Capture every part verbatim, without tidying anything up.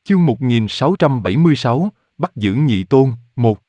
Chương một nghìn sáu trăm bảy mươi sáu, bắt giữ nhị tôn, một.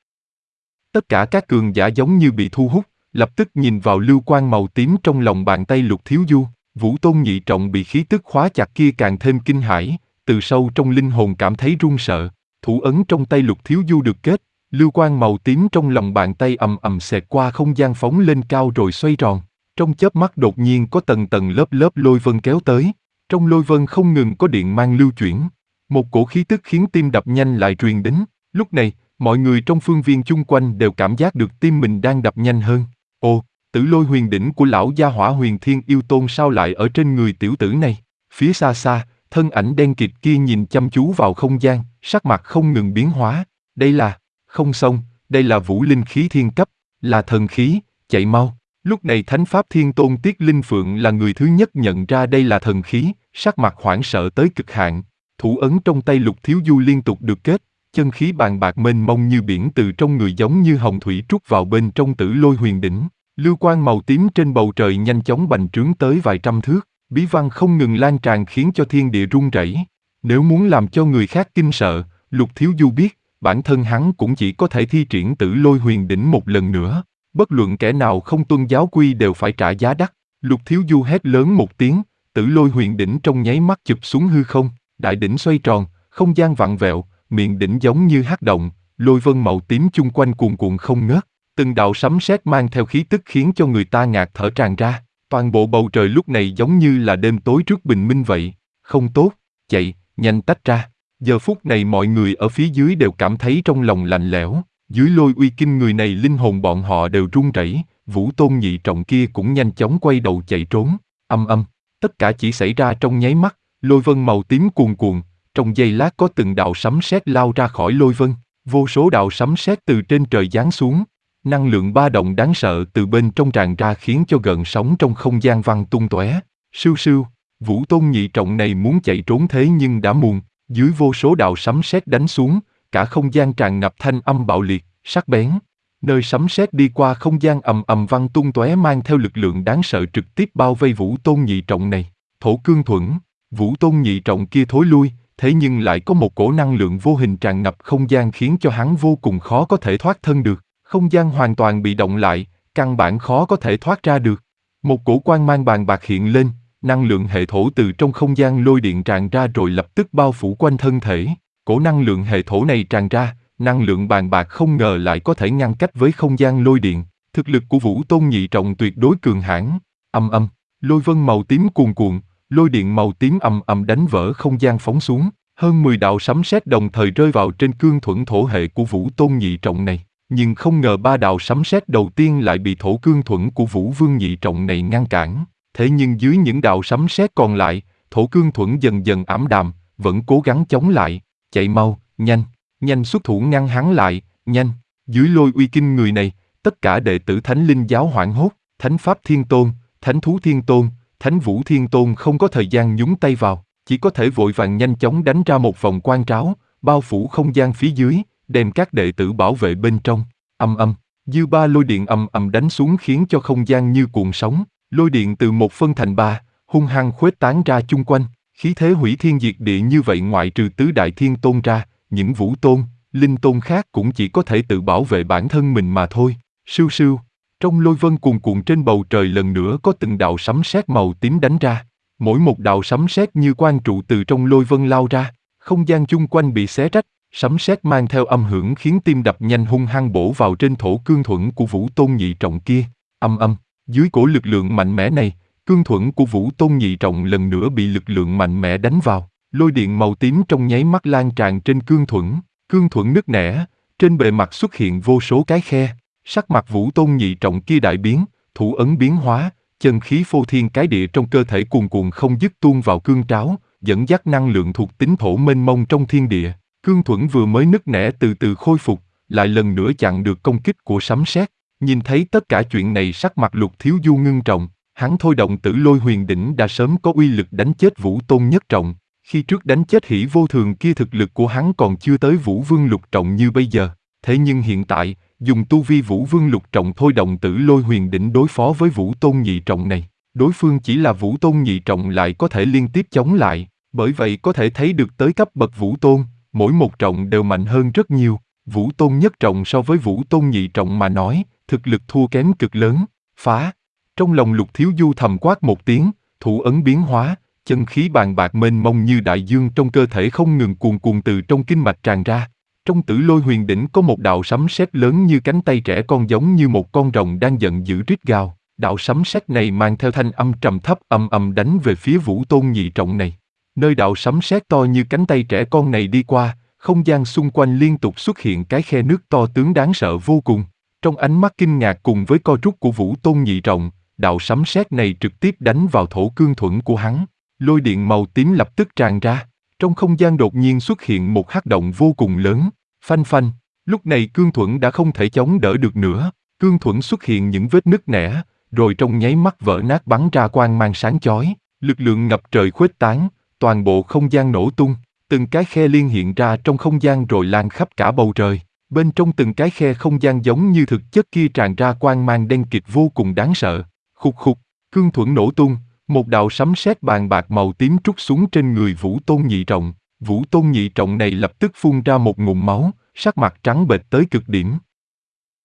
Tất cả các cường giả giống như bị thu hút, lập tức nhìn vào lưu quang màu tím trong lòng bàn tay Lục Thiếu Du. Vũ Tôn nhị trọng bị khí tức khóa chặt kia càng thêm kinh hãi, từ sâu trong linh hồn cảm thấy run sợ. Thủ ấn trong tay Lục Thiếu Du được kết, lưu quang màu tím trong lòng bàn tay ầm ầm xẹt qua không gian phóng lên cao rồi xoay tròn. Trong chớp mắt đột nhiên có tầng tầng lớp lớp lôi vân kéo tới. Trong lôi vân không ngừng có điện mang lưu chuyển. Một cổ khí tức khiến tim đập nhanh lại truyền đến. Lúc này, mọi người trong phương viên chung quanh đều cảm giác được tim mình đang đập nhanh hơn. Ồ, tử lôi huyền đỉnh của lão gia hỏa Huyền Thiên Yêu Tôn sao lại ở trên người tiểu tử này? Phía xa xa, thân ảnh đen kịt kia nhìn chăm chú vào không gian, sắc mặt không ngừng biến hóa. Đây là, không xong, đây là vũ linh khí thiên cấp, là thần khí, chạy mau. Lúc này Thánh Pháp Thiên Tôn Tiết Linh Phượng là người thứ nhất nhận ra đây là thần khí, sắc mặt hoảng sợ tới cực hạn. Thủ ấn trong tay Lục Thiếu Du liên tục được kết, chân khí bàn bạc mênh mông như biển từ trong người giống như hồng thủy trút vào bên trong tử lôi huyền đỉnh. Lưu quang màu tím trên bầu trời nhanh chóng bành trướng tới vài trăm thước, bí văn không ngừng lan tràn khiến cho thiên địa rung rẩy. Nếu muốn làm cho người khác kinh sợ, Lục Thiếu Du biết, bản thân hắn cũng chỉ có thể thi triển tử lôi huyền đỉnh một lần nữa. Bất luận kẻ nào không tuân giáo quy đều phải trả giá đắt. Lục Thiếu Du hét lớn một tiếng, tử lôi huyền đỉnh trong nháy mắt chụp xuống hư không, đại đỉnh xoay tròn, không gian vặn vẹo, miệng đỉnh giống như hắc động, lôi vân màu tím chung quanh cuồn cuộn không ngớt. Từng đạo sấm sét mang theo khí tức khiến cho người ta ngạt thở tràn ra. Toàn bộ bầu trời lúc này giống như là đêm tối trước bình minh vậy. Không tốt, chạy, nhanh tách ra. Giờ phút này mọi người ở phía dưới đều cảm thấy trong lòng lạnh lẽo. Dưới lôi uy kinh người này linh hồn bọn họ đều run rẩy. Vũ Tôn nhị trọng kia cũng nhanh chóng quay đầu chạy trốn. Âm âm, tất cả chỉ xảy ra trong nháy mắt. Lôi vân màu tím cuồn cuộn, trong giây lát có từng đạo sấm sét lao ra khỏi lôi vân. Vô số đạo sấm sét từ trên trời giáng xuống. Năng lượng ba động đáng sợ từ bên trong tràn ra khiến cho gợn sóng trong không gian văng tung tóe. Sưu sưu, Vũ Tôn nhị trọng này muốn chạy trốn thế nhưng đã muộn. Dưới vô số đạo sấm sét đánh xuống, cả không gian tràn ngập thanh âm bạo liệt, sắc bén. Nơi sấm sét đi qua không gian ầm ầm văng tung tóe mang theo lực lượng đáng sợ trực tiếp bao vây Vũ Tôn nhị trọng này. Thổ cương thuẫn, Vũ Tôn nhị trọng kia thối lui, thế nhưng lại có một cổ năng lượng vô hình tràn ngập không gian khiến cho hắn vô cùng khó có thể thoát thân được. Không gian hoàn toàn bị động lại, căn bản khó có thể thoát ra được. Một cổ quang mang bàn bạc hiện lên, năng lượng hệ thổ từ trong không gian lôi điện tràn ra rồi lập tức bao phủ quanh thân thể. Cổ năng lượng hệ thổ này tràn ra, năng lượng bàn bạc không ngờ lại có thể ngăn cách với không gian lôi điện. Thực lực của Vũ Tôn nhị trọng tuyệt đối cường hãn. Âm âm, lôi vân màu tím cuồn cuộn, lôi điện màu tím ầm ầm đánh vỡ không gian phóng xuống. Hơn mười đạo sấm sét đồng thời rơi vào trên cương thuẫn thổ hệ của Vũ Tôn nhị trọng này. Nhưng không ngờ ba đạo sấm sét đầu tiên lại bị thổ cương thuẫn của Vũ Vương nhị trọng này ngăn cản. Thế nhưng dưới những đạo sấm sét còn lại, thổ cương thuẫn dần dần ảm đạm, vẫn cố gắng chống lại. Chạy mau, nhanh, nhanh xuất thủ ngăn hắn lại, nhanh. Dưới lôi uy kinh người này, tất cả đệ tử Thánh Linh giáo hoảng hốt. Thánh Pháp Thiên Tôn, Thánh Thú Thiên Tôn, Thánh Vũ Thiên Tôn không có thời gian nhúng tay vào, chỉ có thể vội vàng nhanh chóng đánh ra một vòng quan tráo, bao phủ không gian phía dưới, đem các đệ tử bảo vệ bên trong. Âm âm, dư ba lôi điện ầm ầm đánh xuống khiến cho không gian như cuộn sóng, lôi điện từ một phân thành ba, hung hăng khuếch tán ra chung quanh, khí thế hủy thiên diệt địa như vậy ngoại trừ tứ đại thiên tôn ra, những vũ tôn, linh tôn khác cũng chỉ có thể tự bảo vệ bản thân mình mà thôi. Sưu sưu, trong lôi vân cuồn cuộn trên bầu trời lần nữa có từng đạo sấm sét màu tím đánh ra, mỗi một đạo sấm sét như quang trụ từ trong lôi vân lao ra, không gian chung quanh bị xé rách. Sấm sét mang theo âm hưởng khiến tim đập nhanh hung hăng bổ vào trên thổ cương thuẫn của Vũ Tôn nhị trọng kia. Âm âm, dưới cổ lực lượng mạnh mẽ này, cương thuẫn của Vũ Tôn nhị trọng lần nữa bị lực lượng mạnh mẽ đánh vào. Lôi điện màu tím trong nháy mắt lan tràn trên cương thuẫn, cương thuẫn nứt nẻ, trên bề mặt xuất hiện vô số cái khe. Sắc mặt Vũ Tôn nhị trọng kia đại biến, thủ ấn biến hóa, chân khí phô thiên cái địa trong cơ thể cuồn cuộn không dứt tuôn vào cương tráo, dẫn dắt năng lượng thuộc tính thổ mênh mông trong thiên địa. Cương thuẫn vừa mới nứt nẻ từ từ khôi phục, lại lần nữa chặn được công kích của sấm sét. Nhìn thấy tất cả chuyện này sắc mặt Lục Thiếu Du ngưng trọng, hắn thôi động tử lôi huyền đỉnh đã sớm có uy lực đánh chết Vũ Tôn nhất trọng. Khi trước đánh chết Hỉ Vô Thường kia thực lực của hắn còn chưa tới Vũ Vương lục trọng như bây giờ. Thế nhưng hiện tại, dùng tu vi Vũ Vương lục trọng thôi động tử lôi huyền đỉnh đối phó với Vũ Tôn nhị trọng này, đối phương chỉ là Vũ Tôn nhị trọng lại có thể liên tiếp chống lại. Bởi vậy có thể thấy được tới cấp bậc Vũ Tôn, mỗi một trọng đều mạnh hơn rất nhiều. Vũ Tôn nhất trọng so với Vũ Tôn nhị trọng mà nói, thực lực thua kém cực lớn. Phá! Trong lòng Lục Thiếu Du thầm quát một tiếng, thủ ấn biến hóa, chân khí bàn bạc mênh mông như đại dương trong cơ thể không ngừng cuồn cuộn từ trong kinh mạch tràn ra. Trong Tử Lôi Huyền Đỉnh có một đạo sấm sét lớn như cánh tay trẻ con, giống như một con rồng đang giận dữ rít gào. Đạo sấm sét này mang theo thanh âm trầm thấp ầm ầm đánh về phía Vũ Tôn nhị trọng này. Nơi đạo sấm sét to như cánh tay trẻ con này đi qua, không gian xung quanh liên tục xuất hiện cái khe nước to tướng đáng sợ vô cùng. Trong ánh mắt kinh ngạc cùng với co rút của Vũ Tôn nhị trọng, đạo sấm sét này trực tiếp đánh vào thổ cương thuẫn của hắn. Lôi điện màu tím lập tức tràn ra. Trong không gian đột nhiên xuất hiện một hắc động vô cùng lớn. Phanh phanh, lúc này cương thuẫn đã không thể chống đỡ được nữa. Cương thuẫn xuất hiện những vết nứt nẻ, rồi trong nháy mắt vỡ nát bắn ra quang mang sáng chói. Lực lượng ngập trời khuếch tán, toàn bộ không gian nổ tung. Từng cái khe liên hiện ra trong không gian rồi lan khắp cả bầu trời. Bên trong từng cái khe không gian giống như thực chất kia tràn ra quang mang đen kịt vô cùng đáng sợ. Khục khục, cương thuẫn nổ tung, một đạo sấm sét bàn bạc màu tím trút xuống trên người Vũ Tôn nhị trọng. Vũ Tôn nhị trọng này lập tức phun ra một ngụm máu, sắc mặt trắng bệch tới cực điểm.